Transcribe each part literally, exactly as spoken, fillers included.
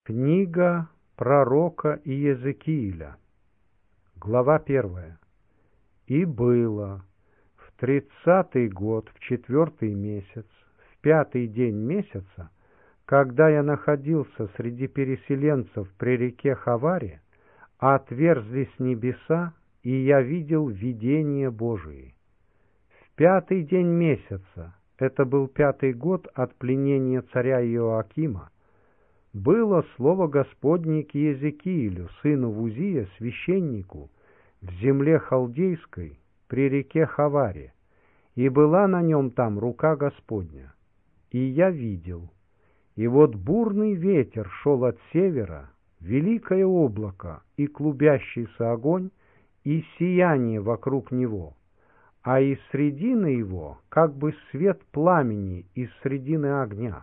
Книга пророка Иезекииля, глава первая. «И было в тридцатый год, в четвертый месяц, в пятый день месяца, когда я находился среди переселенцев при реке Хаваре, отверзлись небеса, и я видел видение Божие. В пятый день месяца, это был пятый год от пленения царя Иоакима, было слово Господне к Иезекиилю, сыну Вузия, священнику, в земле халдейской, при реке Хаваре, и была на нем там рука Господня. И я видел, и вот бурный ветер шел от севера, великое облако и клубящийся огонь, и сияние вокруг него, а из средины его как бы свет пламени из средины огня.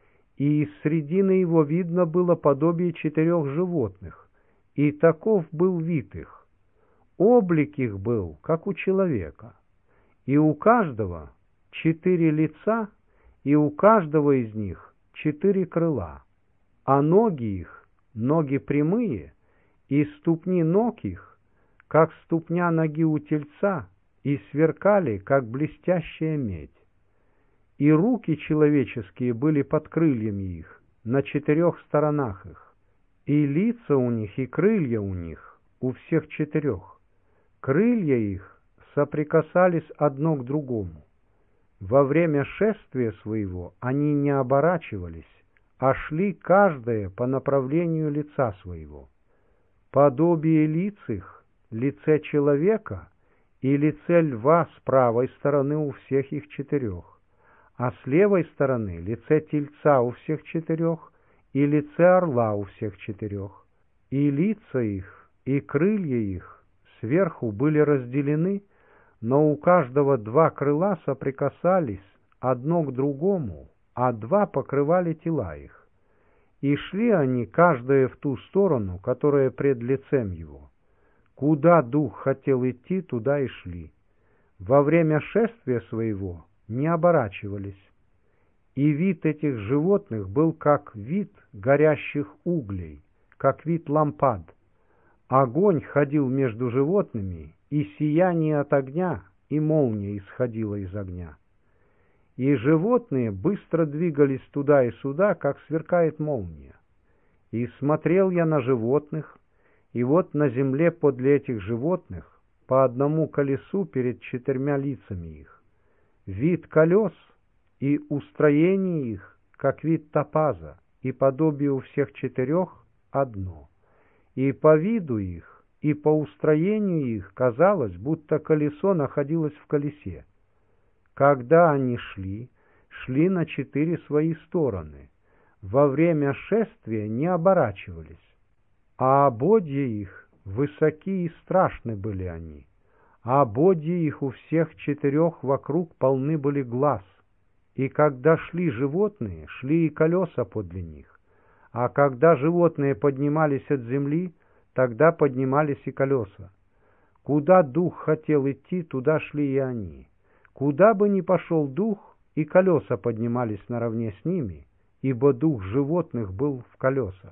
И из средины его видно было подобие четырех животных, и таков был вид их. Облик их был, как у человека, и у каждого четыре лица, и у каждого из них четыре крыла, а ноги их, ноги прямые, и ступни ног их, как ступня ноги у тельца, и сверкали, как блестящая медь. И руки человеческие были под крыльями их, на четырех сторонах их, и лица у них, и крылья у них, у всех четырех. Крылья их соприкасались одно к другому. Во время шествия своего они не оборачивались, а шли каждое по направлению лица своего. Подобие лиц их, лице человека и лице льва с правой стороны у всех их четырех, а с левой стороны лице тельца у всех четырех и лице орла у всех четырех. И лица их, и крылья их сверху были разделены, но у каждого два крыла соприкасались одно к другому, а два покрывали тела их. И шли они, каждое в ту сторону, которая пред лицем его. Куда дух хотел идти, туда и шли. Во время шествия своего не оборачивались. И вид этих животных был как вид горящих углей, как вид лампад. Огонь ходил между животными, и сияние от огня, и молния исходила из огня. И животные быстро двигались туда и сюда, как сверкает молния. И смотрел я на животных, и вот на земле подле этих животных по одному колесу перед четырьмя лицами их. Вид колес и устроение их, как вид топаза, и подобие у всех четырех одно. И по виду их, и по устроению их казалось, будто колесо находилось в колесе. Когда они шли, шли на четыре свои стороны, во время шествия не оборачивались, а ободья их высоки и страшны были они, а ободья их у всех четырех вокруг полны были глаз. И когда шли животные, шли и колеса подле них, а когда животные поднимались от земли, тогда поднимались и колеса. Куда дух хотел идти, туда шли и они. Куда бы ни пошел дух, и колеса поднимались наравне с ними, ибо дух животных был в колесах.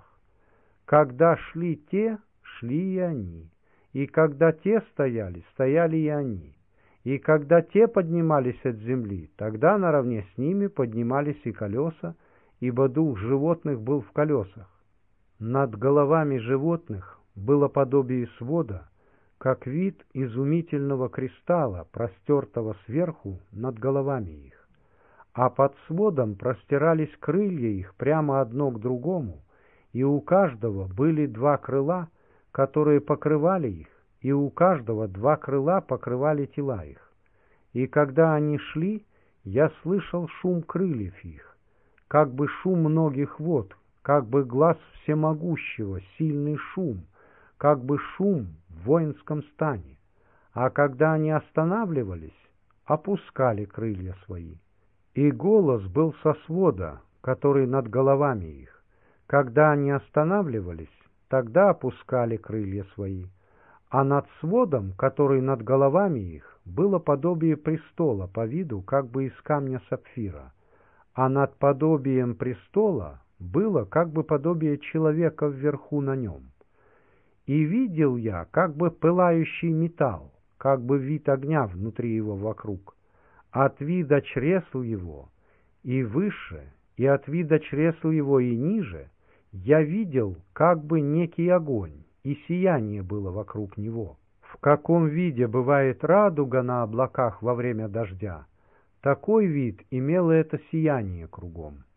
Когда шли те, шли и они, и когда те стояли, стояли и они. И когда те поднимались от земли, тогда наравне с ними поднимались и колеса, ибо дух животных был в колесах. Над головами животных было подобие свода, как вид изумительного кристалла, простертого сверху над головами их. А под сводом простирались крылья их прямо одно к другому, и у каждого были два крыла, которые покрывали их, и у каждого два крыла покрывали тела их. И когда они шли, я слышал шум крыльев их, как бы шум многих вод, как бы глас всемогущего, сильный шум, как бы шум в воинском стане. А когда они останавливались, опускали крылья свои. И голос был со свода, который над головами их. Когда они останавливались, тогда опускали крылья свои. А над сводом, который над головами их, было подобие престола по виду, как бы из камня сапфира, а над подобием престола было как бы подобие человека вверху на нем. И видел я как бы пылающий металл, как бы вид огня внутри его вокруг. От вида чресл его и выше, и от вида чресл его и ниже я видел как бы некий огонь, и сияние было вокруг него. В каком виде бывает радуга на облаках во время дождя, такой вид имело это сияние кругом.